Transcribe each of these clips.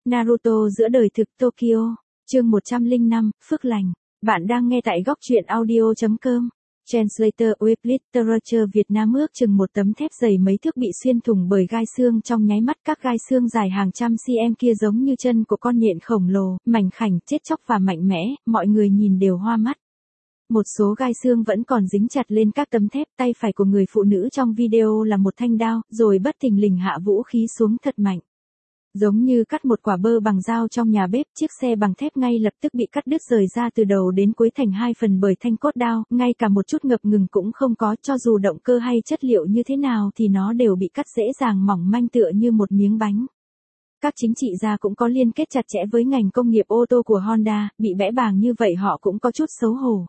Naruto giữa đời thực Tokyo, chương 105, Phước lành. Bạn đang nghe tại góc truyện audio.com. Translator Web Literature Việt Nam ước chừng một tấm thép dày mấy thước bị xuyên thủng bởi gai xương trong nháy mắt, các gai xương dài hàng trăm cm kia giống như chân của con nhện khổng lồ, mảnh khảnh, chết chóc và mạnh mẽ, mọi người nhìn đều hoa mắt. Một số gai xương vẫn còn dính chặt lên các tấm thép, tay phải của người phụ nữ trong video là một thanh đao, rồi bất thình lình hạ vũ khí xuống thật mạnh. Giống như cắt một quả bơ bằng dao trong nhà bếp, chiếc xe bằng thép ngay lập tức bị cắt đứt rời ra từ đầu đến cuối thành hai phần bởi thanh cốt đao, ngay cả một chút ngập ngừng cũng không có, cho dù động cơ hay chất liệu như thế nào thì nó đều bị cắt dễ dàng mỏng manh tựa như một miếng bánh. Các chính trị gia cũng có liên kết chặt chẽ với ngành công nghiệp ô tô của Honda, bị bẽ bàng như vậy họ cũng có chút xấu hổ.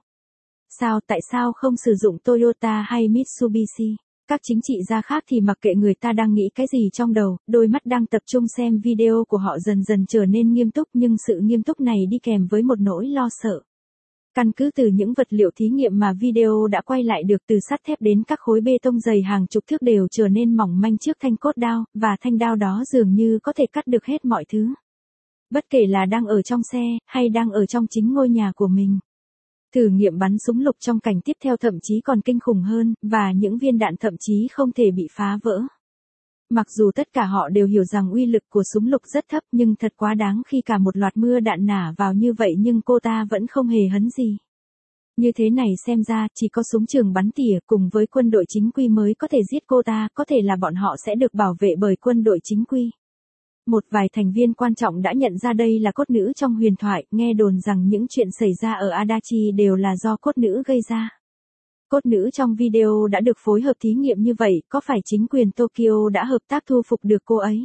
Tại sao không sử dụng Toyota hay Mitsubishi? Các chính trị gia khác thì mặc kệ người ta đang nghĩ cái gì trong đầu, đôi mắt đang tập trung xem video của họ dần dần trở nên nghiêm túc, nhưng sự nghiêm túc này đi kèm với một nỗi lo sợ. Căn cứ từ những vật liệu thí nghiệm mà video đã quay lại được, từ sắt thép đến các khối bê tông dày hàng chục thước đều trở nên mỏng manh trước thanh cốt đao, và thanh đao đó dường như có thể cắt được hết mọi thứ. Bất kể là đang ở trong xe, hay đang ở trong chính ngôi nhà của mình. Thử nghiệm bắn súng lục trong cảnh tiếp theo thậm chí còn kinh khủng hơn, và những viên đạn thậm chí không thể bị phá vỡ. Mặc dù tất cả họ đều hiểu rằng uy lực của súng lục rất thấp, nhưng thật quá đáng khi cả một loạt mưa đạn nả vào như vậy nhưng cô ta vẫn không hề hấn gì. Như thế này xem ra, chỉ có súng trường bắn tỉa cùng với quân đội chính quy mới có thể giết cô ta, có thể là bọn họ sẽ được bảo vệ bởi quân đội chính quy. Một vài thành viên quan trọng đã nhận ra đây là cốt nữ trong huyền thoại, nghe đồn rằng những chuyện xảy ra ở Adachi đều là do cốt nữ gây ra. Cốt nữ trong video đã được phối hợp thí nghiệm như vậy, có phải chính quyền Tokyo đã hợp tác thu phục được cô ấy?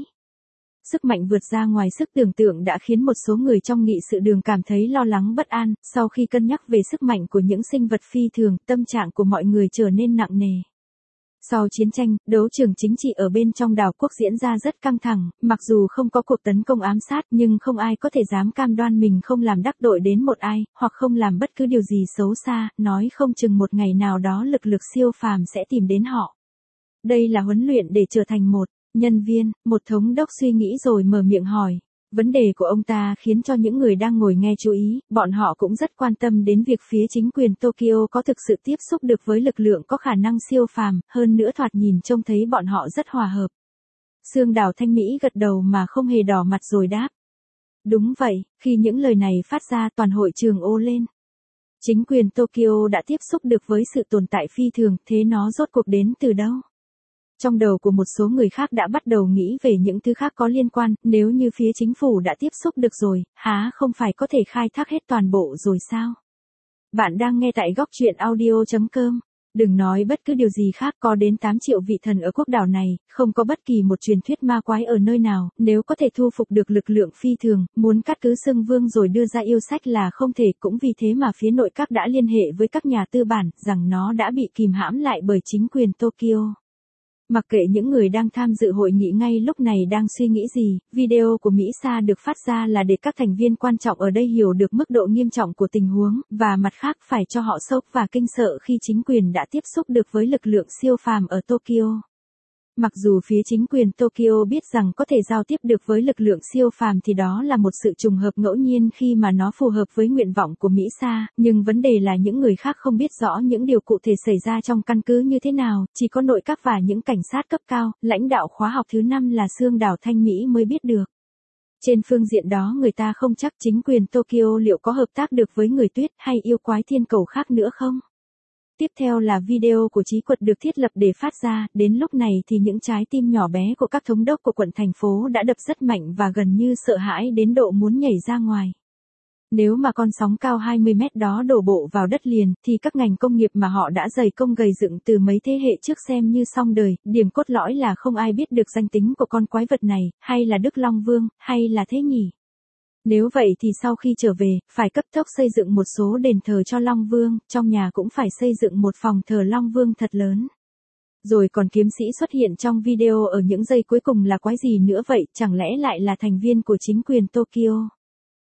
Sức mạnh vượt ra ngoài sức tưởng tượng đã khiến một số người trong nghị sự đường cảm thấy lo lắng bất an, sau khi cân nhắc về sức mạnh của những sinh vật phi thường, tâm trạng của mọi người trở nên nặng nề. Sau chiến tranh, đấu trường chính trị ở bên trong đảo quốc diễn ra rất căng thẳng, mặc dù không có cuộc tấn công ám sát nhưng không ai có thể dám cam đoan mình không làm đắc tội đến một ai, hoặc không làm bất cứ điều gì xấu xa, nói không chừng một ngày nào đó lực lượng siêu phàm sẽ tìm đến họ. Đây là huấn luyện để trở thành một nhân viên, một thống đốc suy nghĩ rồi mở miệng hỏi. Vấn đề của ông ta khiến cho những người đang ngồi nghe chú ý, bọn họ cũng rất quan tâm đến việc phía chính quyền Tokyo có thực sự tiếp xúc được với lực lượng có khả năng siêu phàm, hơn nữa thoạt nhìn trông thấy bọn họ rất hòa hợp. Sương Đào Thanh Mỹ gật đầu mà không hề đỏ mặt rồi đáp. Đúng vậy, khi những lời này phát ra toàn hội trường ồ lên. Chính quyền Tokyo đã tiếp xúc được với sự tồn tại phi thường, thế nó rốt cuộc đến từ đâu? Trong đầu của một số người khác đã bắt đầu nghĩ về những thứ khác có liên quan, nếu như phía chính phủ đã tiếp xúc được rồi, há không phải có thể khai thác hết toàn bộ rồi sao? Bạn đang nghe tại góc truyện audio.com. Đừng nói bất cứ điều gì khác, có đến 8 triệu vị thần ở quốc đảo này, không có bất kỳ một truyền thuyết ma quái ở nơi nào, nếu có thể thu phục được lực lượng phi thường, muốn cắt cứ xưng vương rồi đưa ra yêu sách là không thể, cũng vì thế mà phía nội các đã liên hệ với các nhà tư bản, rằng nó đã bị kìm hãm lại bởi chính quyền Tokyo. Mặc kệ những người đang tham dự hội nghị ngay lúc này đang suy nghĩ gì, video của Mỹ Sa được phát ra là để các thành viên quan trọng ở đây hiểu được mức độ nghiêm trọng của tình huống, và mặt khác phải cho họ sốc và kinh sợ khi chính quyền đã tiếp xúc được với lực lượng siêu phàm ở Tokyo. Mặc dù phía chính quyền Tokyo biết rằng có thể giao tiếp được với lực lượng siêu phàm thì đó là một sự trùng hợp ngẫu nhiên khi mà nó phù hợp với nguyện vọng của Mỹ Sa, nhưng vấn đề là những người khác không biết rõ những điều cụ thể xảy ra trong căn cứ như thế nào, chỉ có nội các và những cảnh sát cấp cao, lãnh đạo khóa học thứ 5 là Sương Đào Thanh Mỹ mới biết được. Trên phương diện đó người ta không chắc chính quyền Tokyo liệu có hợp tác được với người tuyết hay yêu quái thiên cầu khác nữa không? Tiếp theo là video của Trí Quật được thiết lập để phát ra, đến lúc này thì những trái tim nhỏ bé của các thống đốc của quận thành phố đã đập rất mạnh và gần như sợ hãi đến độ muốn nhảy ra ngoài. Nếu mà con sóng cao 20 mét đó đổ bộ vào đất liền, thì các ngành công nghiệp mà họ đã dày công gầy dựng từ mấy thế hệ trước xem như xong đời, điểm cốt lõi là không ai biết được danh tính của con quái vật này, hay là Đức Long Vương, hay là thế nhỉ? Nếu vậy thì sau khi trở về, phải cấp tốc xây dựng một số đền thờ cho Long Vương, trong nhà cũng phải xây dựng một phòng thờ Long Vương thật lớn. Rồi còn kiếm sĩ xuất hiện trong video ở những giây cuối cùng là quái gì nữa vậy, chẳng lẽ lại là thành viên của chính quyền Tokyo?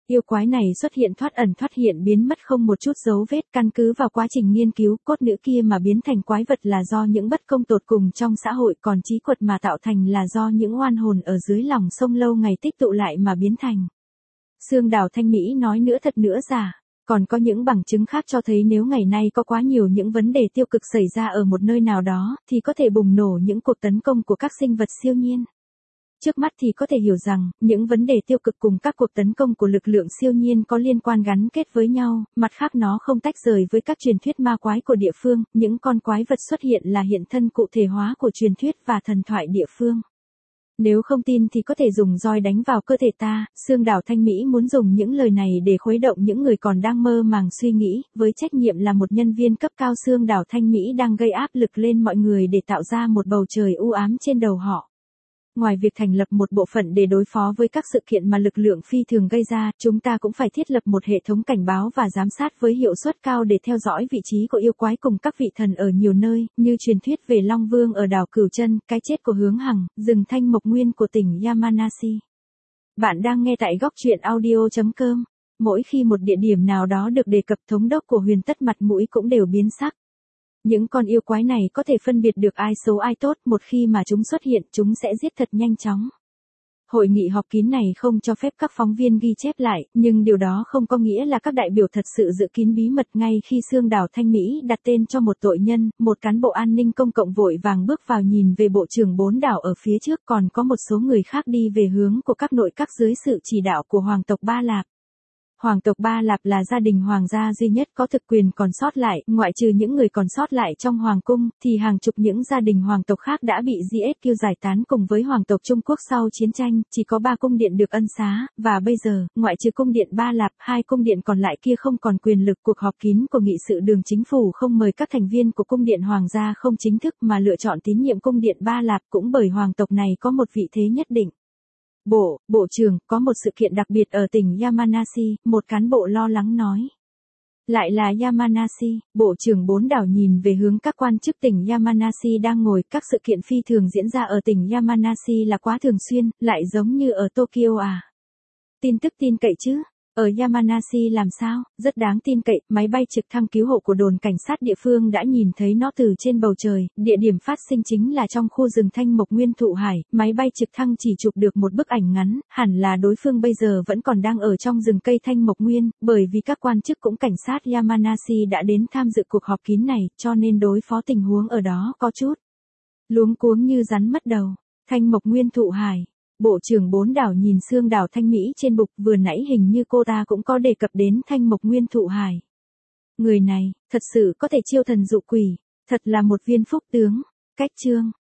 Yêu quái này xuất hiện thoát ẩn thoát hiện biến mất không một chút dấu vết, căn cứ vào quá trình nghiên cứu cốt nữ kia mà biến thành quái vật là do những bất công tột cùng trong xã hội, còn trí quật mà tạo thành là do những oan hồn ở dưới lòng sông lâu ngày tích tụ lại mà biến thành. Sương Đào Thanh Mỹ nói nữa thật nữa giả. Còn có những bằng chứng khác cho thấy nếu ngày nay có quá nhiều những vấn đề tiêu cực xảy ra ở một nơi nào đó, thì có thể bùng nổ những cuộc tấn công của các sinh vật siêu nhiên. Trước mắt thì có thể hiểu rằng, những vấn đề tiêu cực cùng các cuộc tấn công của lực lượng siêu nhiên có liên quan gắn kết với nhau, mặt khác nó không tách rời với các truyền thuyết ma quái của địa phương, những con quái vật xuất hiện là hiện thân cụ thể hóa của truyền thuyết và thần thoại địa phương. Nếu không tin thì có thể dùng roi đánh vào cơ thể ta, Sương Đào Thanh Mỹ muốn dùng những lời này để khuấy động những người còn đang mơ màng suy nghĩ, với trách nhiệm là một nhân viên cấp cao Sương Đào Thanh Mỹ đang gây áp lực lên mọi người để tạo ra một bầu trời u ám trên đầu họ. Ngoài việc thành lập một bộ phận để đối phó với các sự kiện mà lực lượng phi thường gây ra, chúng ta cũng phải thiết lập một hệ thống cảnh báo và giám sát với hiệu suất cao để theo dõi vị trí của yêu quái cùng các vị thần ở nhiều nơi, như truyền thuyết về Long Vương ở đảo Cửu Chân, cái chết của Hướng Hằng, rừng Thanh Mộc Nguyên của tỉnh Yamanashi. Bạn đang nghe tại góc truyện audio.com. Mỗi khi một địa điểm nào đó được đề cập, thống đốc của Huyền Tất mặt mũi cũng đều biến sắc. Những con yêu quái này có thể phân biệt được ai xấu ai tốt, một khi mà chúng xuất hiện, chúng sẽ giết thật nhanh chóng. Hội nghị họp kín này không cho phép các phóng viên ghi chép lại, nhưng điều đó không có nghĩa là các đại biểu thật sự giữ kín bí mật. Ngay khi Sương Đào Thanh Mỹ đặt tên cho một tội nhân, một cán bộ an ninh công cộng vội vàng bước vào nhìn về bộ trưởng 4 đảo ở phía trước, còn có một số người khác đi về hướng của các nội các dưới sự chỉ đạo của hoàng tộc Ba Lạp. Hoàng tộc Ba Lạp là gia đình hoàng gia duy nhất có thực quyền còn sót lại, ngoại trừ những người còn sót lại trong hoàng cung, thì hàng chục những gia đình hoàng tộc khác đã bị GSQ giải tán cùng với hoàng tộc Trung Quốc sau chiến tranh, chỉ có 3 cung điện được ân xá, và bây giờ, ngoại trừ cung điện Ba Lạp, 2 cung điện còn lại kia không còn quyền lực. Cuộc họp kín của nghị sự đường chính phủ không mời các thành viên của cung điện hoàng gia không chính thức mà lựa chọn tín nhiệm cung điện Ba Lạp, cũng bởi hoàng tộc này có một vị thế nhất định. Bộ trưởng, có một sự kiện đặc biệt ở tỉnh Yamanashi, một cán bộ lo lắng nói. Lại là Yamanashi, bộ trưởng 4 đảo nhìn về hướng các quan chức tỉnh Yamanashi đang ngồi. Các sự kiện phi thường diễn ra ở tỉnh Yamanashi là quá thường xuyên, lại giống như ở Tokyo à? Tin tức tin cậy chứ? Ở Yamanashi làm sao? Rất đáng tin cậy, máy bay trực thăng cứu hộ của đồn cảnh sát địa phương đã nhìn thấy nó từ trên bầu trời, địa điểm phát sinh chính là trong khu rừng Thanh Mộc Nguyên thụ hải, máy bay trực thăng chỉ chụp được một bức ảnh ngắn, hẳn là đối phương bây giờ vẫn còn đang ở trong rừng cây Thanh Mộc Nguyên, bởi vì các quan chức cũng cảnh sát Yamanashi đã đến tham dự cuộc họp kín này, cho nên đối phó tình huống ở đó có chút luống cuống như rắn mất đầu. Thanh Mộc Nguyên thụ hải. Bộ trưởng 4 đảo nhìn Sương Đào Thanh Mỹ trên bục, vừa nãy hình như cô ta cũng có đề cập đến Thanh Mộc Nguyên thụ hải. Người này, thật sự có thể chiêu thần dụ quỷ, thật là một viên phúc tướng. Cách chương.